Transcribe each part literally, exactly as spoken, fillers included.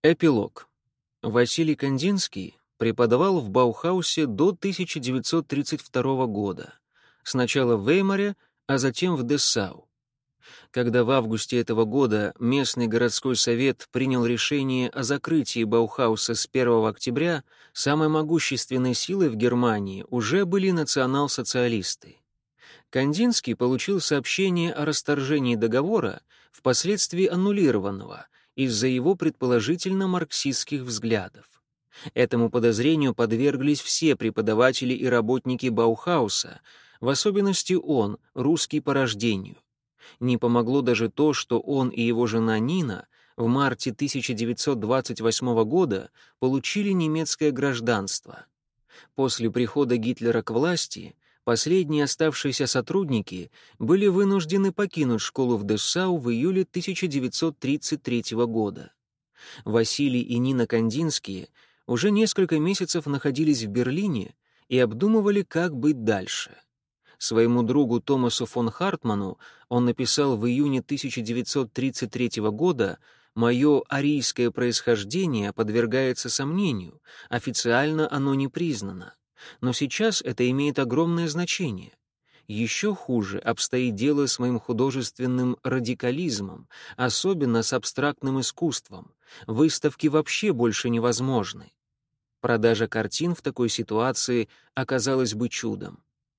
Эпилог. Василий Кандинский преподавал в Баухаусе до тысяча девятьсот тридцать второго года, сначала в Веймаре, а затем в Дессау. Когда в августе этого года местный городской совет принял решение о закрытии Баухауса с первого октября, самой могущественной силой в Германии уже были национал-социалисты. Кандинский получил сообщение о расторжении договора, впоследствии аннулированного, из-за его предположительно марксистских взглядов. Этому подозрению подверглись все преподаватели и работники Баухауса, в особенности он, русский по рождению. Не помогло даже то, что он и его жена Нина в марте тысяча девятьсот двадцать восьмого года получили немецкое гражданство. После прихода Гитлера к власти последние оставшиеся сотрудники были вынуждены покинуть школу в Дессау в июле тысяча девятьсот тридцать третьего года. Василий и Нина Кандинские уже несколько месяцев находились в Берлине и обдумывали, как быть дальше. Своему другу Томасу фон Хартману он написал в июне тысяча девятьсот тридцать третьего года: «Мое арийское происхождение подвергается сомнению, официально оно не признано. Но сейчас это имеет огромное значение. Еще хуже обстоит дело с моим художественным радикализмом, особенно с абстрактным искусством. Выставки вообще больше невозможны». Продажа картин в такой ситуации оказалась бы чудом.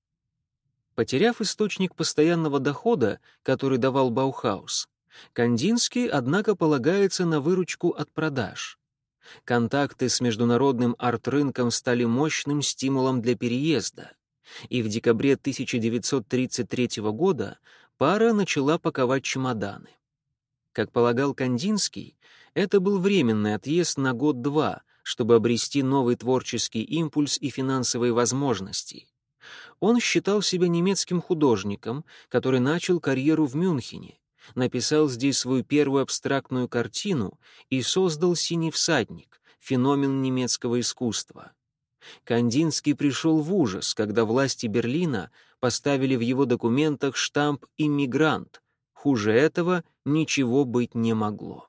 Потеряв источник постоянного дохода, который давал Баухаус, Кандинский, однако, полагается на выручку от продаж. Контакты с международным арт-рынком стали мощным стимулом для переезда, и в декабре тысяча девятьсот тридцать третьего года пара начала паковать чемоданы. Как полагал Кандинский, это был временный отъезд на год-два, чтобы обрести новый творческий импульс и финансовые возможности. Он считал себя немецким художником, который начал карьеру в Мюнхене, написал здесь свою первую абстрактную картину и создал «Синий всадник» — феномен немецкого искусства. Кандинский пришел в ужас, когда власти Берлина поставили в его документах штамп «иммигрант». Хуже этого ничего быть не могло.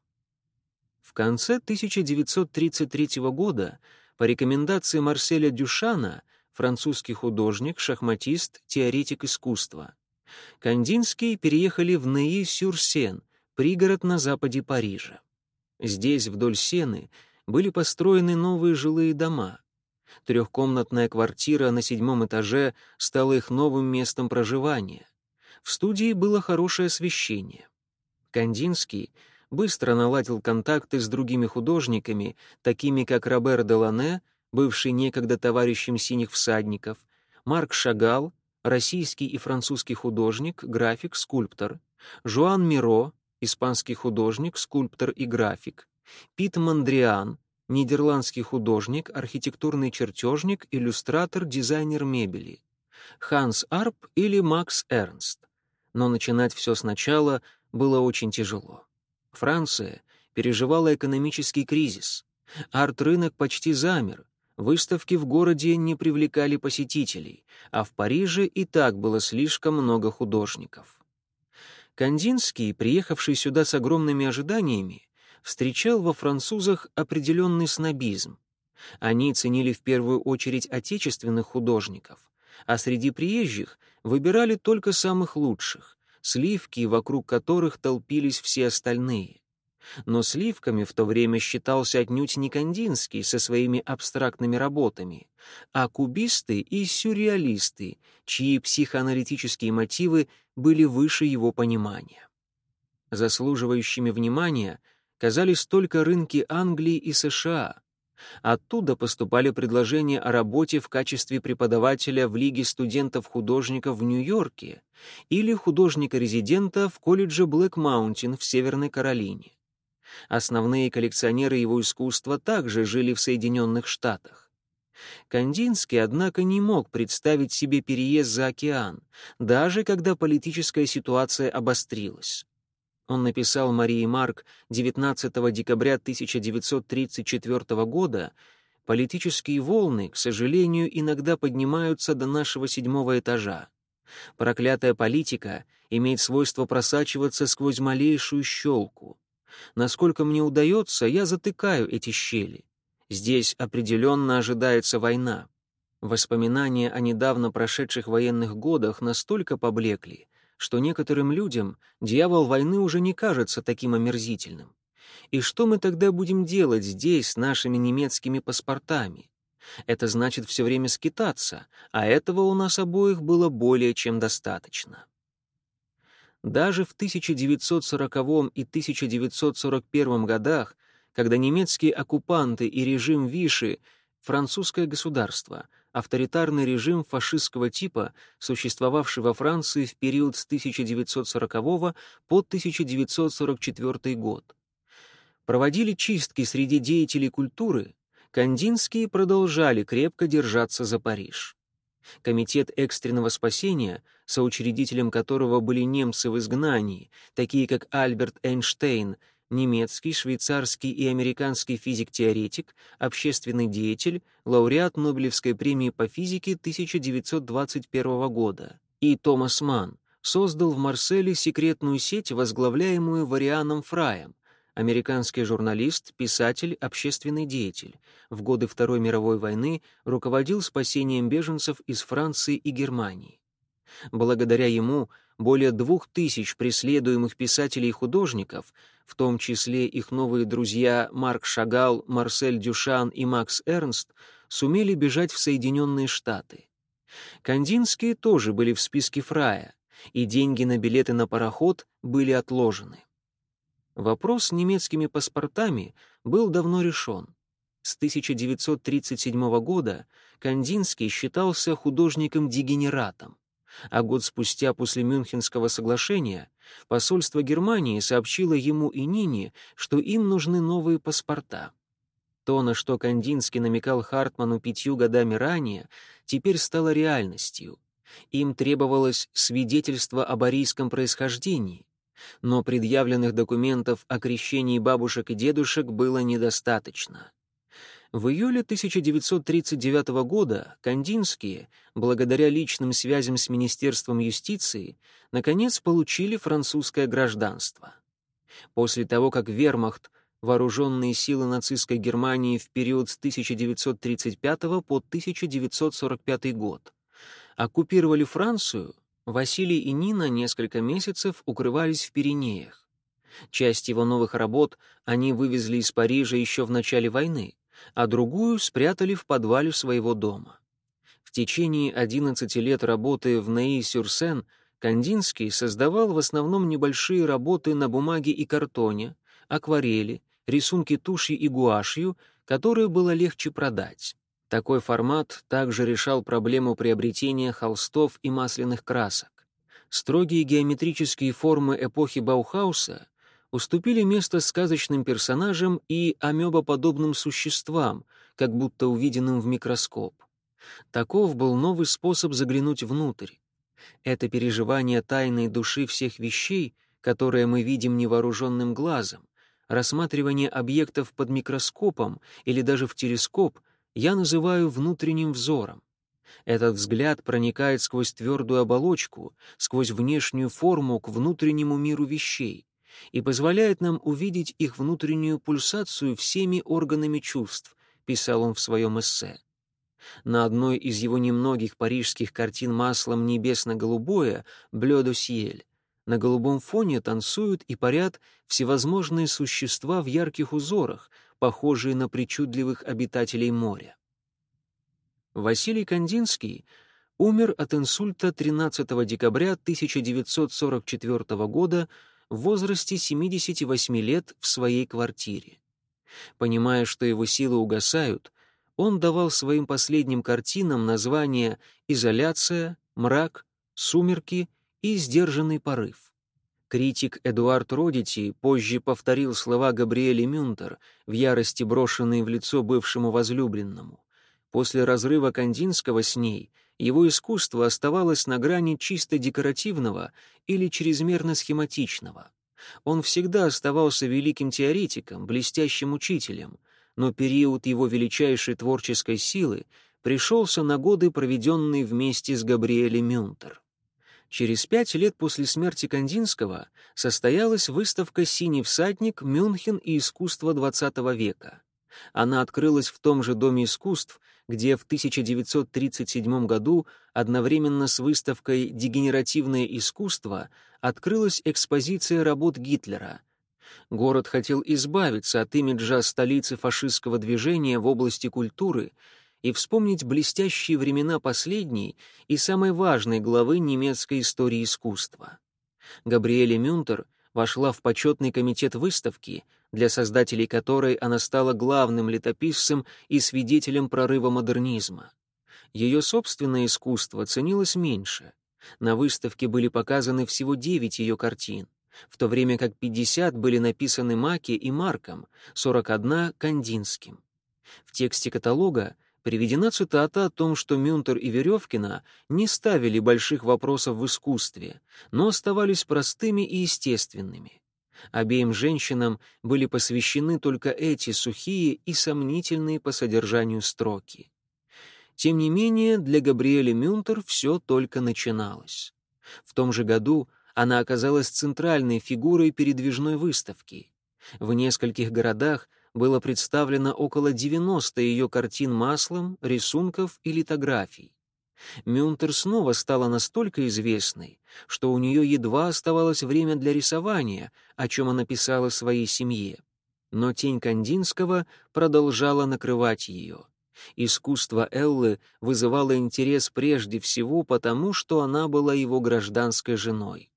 В конце тысяча девятьсот тридцать третьего года по рекомендации Марселя Дюшана, французский художник, шахматист, теоретик искусства, Кандинские переехали в Неи-сюр-Сен, пригород на западе Парижа. Здесь, вдоль Сены, были построены новые жилые дома. Трехкомнатная квартира на седьмом этаже стала их новым местом проживания. В студии было хорошее освещение. Кандинский быстро наладил контакты с другими художниками, такими как Робер Делане, бывший некогда товарищем «Синих всадников», Марк Шагал, российский и французский художник, график, скульптор, Жуан Миро, испанский художник, скульптор и график, Пит Мондриан, нидерландский художник, архитектурный чертежник, иллюстратор, дизайнер мебели, Ханс Арп или Макс Эрнст. Но начинать все сначала было очень тяжело. Франция переживала экономический кризис. Арт-рынок почти замер. Выставки в городе не привлекали посетителей, а в Париже и так было слишком много художников. Кандинский, приехавший сюда с огромными ожиданиями, встречал во французах определенный снобизм. Они ценили в первую очередь отечественных художников, а среди приезжих выбирали только самых лучших, сливки, вокруг которых толпились все остальные. Но сливками в то время считался отнюдь не Кандинский со своими абстрактными работами, а кубисты и сюрреалисты, чьи психоаналитические мотивы были выше его понимания. Заслуживающими внимания казались только рынки Англии и США. Оттуда поступали предложения о работе в качестве преподавателя в Лиге студентов-художников в Нью-Йорке или художника-резидента в колледже Блэк Маунтин в Северной Каролине. Основные коллекционеры его искусства также жили в Соединенных Штатах. Кандинский, однако, не мог представить себе переезд за океан, даже когда политическая ситуация обострилась. Он написал Марии Марк девятнадцатого декабря тысяча девятьсот тридцать четвертого года: «Политические волны, к сожалению, иногда поднимаются до нашего седьмого этажа. Проклятая политика имеет свойство просачиваться сквозь малейшую щелку. Насколько мне удается, я затыкаю эти щели. Здесь определенно ожидается война. Воспоминания о недавно прошедших военных годах настолько поблекли, что некоторым людям дьявол войны уже не кажется таким омерзительным. И что мы тогда будем делать здесь с нашими немецкими паспортами? Это значит все время скитаться, а этого у нас обоих было более чем достаточно. Даже в тысяча девятьсот сороковом и тысяча девятьсот сорок первом годах, когда немецкие оккупанты и режим Виши, французское государство, авторитарный режим фашистского типа, существовавший во Франции в период с тысяча девятьсот сорокового по тысяча девятьсот сорок четвёртый год, проводили чистки среди деятелей культуры, кандинские продолжали крепко держаться за Париж. Комитет экстренного спасения, соучредителем которого были немцы в изгнании, такие как Альберт Эйнштейн, немецкий, швейцарский и американский физик-теоретик, общественный деятель, лауреат Нобелевской премии по физике тысяча девятьсот двадцать первого года, и Томас Манн создал в Марселе секретную сеть, возглавляемую Варианом Фраем, американский журналист, писатель, общественный деятель. В годы Второй мировой войны руководил спасением беженцев из Франции и Германии. Благодаря ему более двух тысяч преследуемых писателей и художников, в том числе их новые друзья Марк Шагал, Марсель Дюшан и Макс Эрнст, сумели бежать в Соединенные Штаты. Кандинские тоже были в списке Фрая, и деньги на билеты на пароход были отложены. Вопрос с немецкими паспортами был давно решен. С тысяча девятьсот тридцать седьмого года Кандинский считался художником-дегенератом, а год спустя после Мюнхенского соглашения посольство Германии сообщило ему и Нине, что им нужны новые паспорта. То, на что Кандинский намекал Хартману пятью годами ранее, теперь стало реальностью. Им требовалось свидетельство об арийском происхождении, но предъявленных документов о крещении бабушек и дедушек было недостаточно. В июле тысяча девятьсот тридцать девятого года Кандинские, благодаря личным связям с Министерством юстиции, наконец получили французское гражданство. После того, как вермахт, вооруженные силы нацистской Германии в период с тысяча девятьсот тридцать пятого по тысяча девятьсот сорок пятый год, оккупировали Францию, Василий и Нина несколько месяцев укрывались в Пиренеях. Часть его новых работ они вывезли из Парижа еще в начале войны, а другую спрятали в подвале своего дома. В течение одиннадцати лет работы в Неи-Сюр-Сен Кандинский создавал в основном небольшие работы на бумаге и картоне, акварели, рисунки тушью и гуашью, которые было легче продать. Такой формат также решал проблему приобретения холстов и масляных красок. Строгие геометрические формы эпохи Баухауса уступили место сказочным персонажам и амебоподобным существам, как будто увиденным в микроскоп. Таков был новый способ заглянуть внутрь. Это переживание тайной души всех вещей, которые мы видим невооруженным глазом, рассматривание объектов под микроскопом или даже в телескоп я называю внутренним взором. Этот взгляд проникает сквозь твердую оболочку, сквозь внешнюю форму к внутреннему миру вещей и позволяет нам увидеть их внутреннюю пульсацию всеми органами чувств, писал он в своем эссе. На одной из его немногих парижских картин маслом небесно-голубое «Блeu de ciel» на голубом фоне танцуют и парят всевозможные существа в ярких узорах, похожие на причудливых обитателей моря. Василий Кандинский умер от инсульта тринадцатого декабря тысяча девятьсот сорок четвёртого года в возрасте семидесяти восьми лет в своей квартире. Понимая, что его силы угасают, он давал своим последним картинам названия «Изоляция», «Мрак», «Сумерки» и «Сдержанный порыв». Критик Эдуард Родити позже повторил слова Габриэли Мюнтер, в ярости брошенные в лицо бывшему возлюбленному. После разрыва Кандинского с ней его искусство оставалось на грани чисто декоративного или чрезмерно схематичного. Он всегда оставался великим теоретиком, блестящим учителем, но период его величайшей творческой силы пришелся на годы, проведенные вместе с Габриэлем Мюнтер. Через пять лет после смерти Кандинского состоялась выставка «Синий всадник. Мюнхен и искусство двадцатого века». Она открылась в том же Доме искусств, где в тысяча девятьсот тридцать седьмом году одновременно с выставкой «Дегенеративное искусство» открылась экспозиция работ Гитлера. Город хотел избавиться от имиджа столицы фашистского движения в области культуры и вспомнить блестящие времена последней и самой важной главы немецкой истории искусства. Габриэле Мюнтер вошла в почетный комитет выставки, для создателей которой она стала главным летописцем и свидетелем прорыва модернизма. Ее собственное искусство ценилось меньше. На выставке были показаны всего девять ее картин, в то время как пятьдесят были написаны Маке и Марком, сорок одна — Кандинским. В тексте каталога приведена цитата о том, что Мюнтер и Веревкина не ставили больших вопросов в искусстве, но оставались простыми и естественными. Обеим женщинам были посвящены только эти сухие и сомнительные по содержанию строки. Тем не менее, для Габриэле Мюнтер все только начиналось. В том же году она оказалась центральной фигурой передвижной выставки. В нескольких городах было представлено около девяноста ее картин маслом, рисунков и литографий. Мюнтер снова стала настолько известной, что у нее едва оставалось время для рисования, о чем она писала своей семье. Но тень Кандинского продолжала накрывать ее. Искусство Эллы вызывало интерес прежде всего потому, что она была его гражданской женой.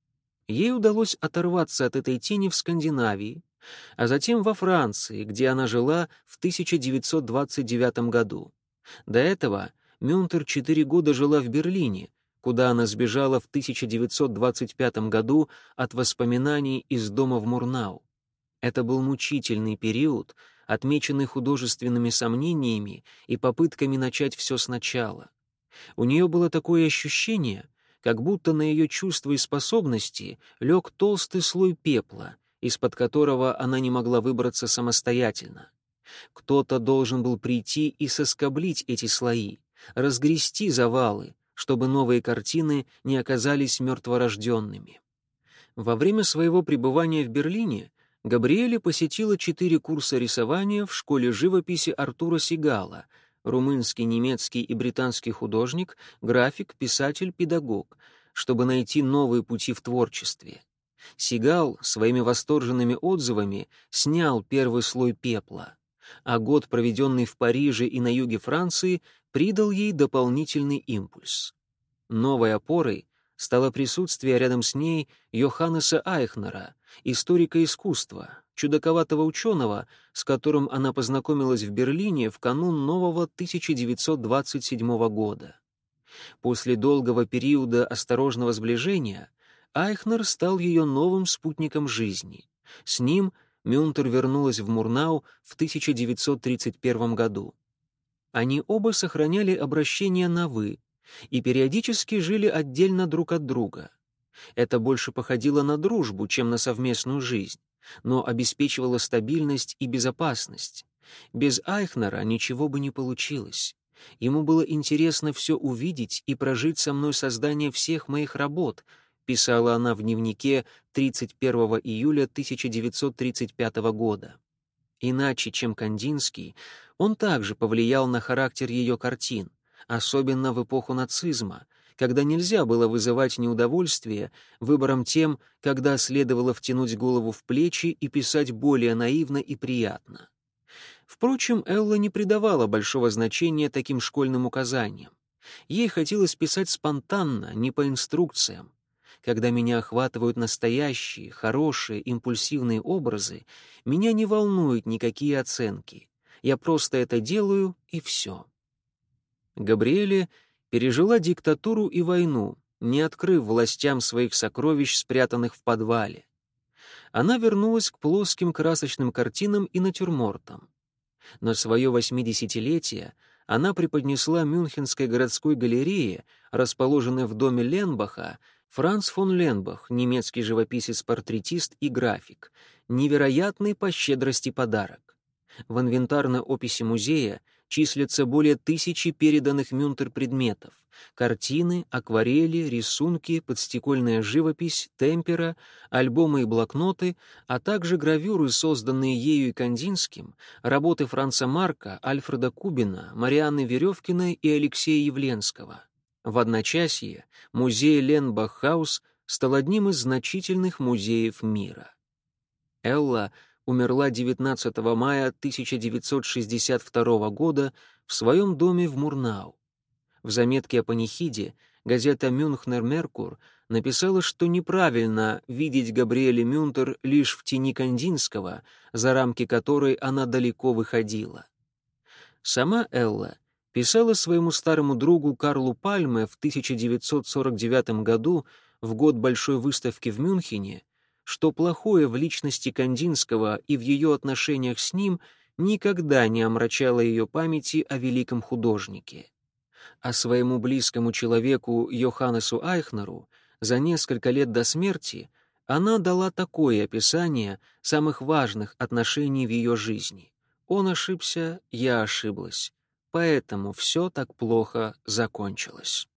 Ей удалось оторваться от этой тени в Скандинавии, а затем во Франции, где она жила в тысяча девятьсот двадцать девятом году. До этого Мюнтер четыре года жила в Берлине, куда она сбежала в тысяча девятьсот двадцать пятом году от воспоминаний из дома в Мурнау. Это был мучительный период, отмеченный художественными сомнениями и попытками начать все сначала. У нее было такое ощущение, как будто на ее чувства и способности лег толстый слой пепла, из-под которого она не могла выбраться самостоятельно. Кто-то должен был прийти и соскоблить эти слои, разгрести завалы, чтобы новые картины не оказались мертворожденными. Во время своего пребывания в Берлине Габриэле посетила четыре курса рисования в школе живописи Артура Сигала, румынский, немецкий и британский художник, график, писатель, педагог, чтобы найти новые пути в творчестве. Сигал своими восторженными отзывами снял первый слой пепла, а год, проведенный в Париже и на юге Франции, придал ей дополнительный импульс. Новой опорой стало присутствие рядом с ней Йоханнеса Айхнера, историка искусства, чудаковатого ученого, с которым она познакомилась в Берлине в канун нового тысяча девятьсот двадцать седьмого года. После долгого периода осторожного сближения Айхнер стал ее новым спутником жизни. С ним Мюнтер вернулась в Мурнау в тысяча девятьсот тридцать первом году. Они оба сохраняли обращение на «вы» и периодически жили отдельно друг от друга. Это больше походило на дружбу, чем на совместную жизнь, но обеспечивало стабильность и безопасность. Без Айхнера ничего бы не получилось. Ему было интересно все увидеть и прожить со мной создание всех моих работ, писала она в дневнике тридцать первого июля тысяча девятьсот тридцать пятого года. Иначе, чем Кандинский, он также повлиял на характер ее картин, особенно в эпоху нацизма, когда нельзя было вызывать неудовольствие выбором тем, когда следовало втянуть голову в плечи и писать более наивно и приятно. Впрочем, Элла не придавала большого значения таким школьным указаниям. Ей хотелось писать спонтанно, не по инструкциям. Когда меня охватывают настоящие, хорошие, импульсивные образы, меня не волнуют никакие оценки. Я просто это делаю, и все. Габриэле пережила диктатуру и войну, не открыв властям своих сокровищ, спрятанных в подвале. Она вернулась к плоским красочным картинам и натюрмортам. На свое восьмидесятилетие она преподнесла Мюнхенской городской галерее, расположенной в доме Ленбаха, Франц фон Ленбах, немецкий живописец-портретист и график, невероятный по щедрости подарок. В инвентарной описи музея числятся более тысячи переданных Мюнтер предметов: картины, акварели, рисунки, подстекольная живопись, темпера, альбомы и блокноты, а также гравюры, созданные ею и Кандинским, работы Франца Марка, Альфреда Кубина, Марианны Веревкиной и Алексея Явленского. В одночасье музей Ленбах-хаус стал одним из значительных музеев мира. Элла умерла девятнадцатого мая тысяча девятьсот шестьдесят второго года в своем доме в Мурнау. В заметке о панихиде газета «Мюнхнер Меркур» написала, что неправильно видеть Габриэле Мюнтер лишь в тени Кандинского, за рамки которой она далеко выходила. Сама Элла писала своему старому другу Карлу Пальме в тысяча девятьсот сорок девятом году, в год Большой выставки в Мюнхене, что плохое в личности Кандинского и в ее отношениях с ним никогда не омрачало ее памяти о великом художнике. А своему близкому человеку Йоханнесу Айхнеру за несколько лет до смерти она дала такое описание самых важных отношений в ее жизни: «Он ошибся, я ошиблась, поэтому все так плохо закончилось».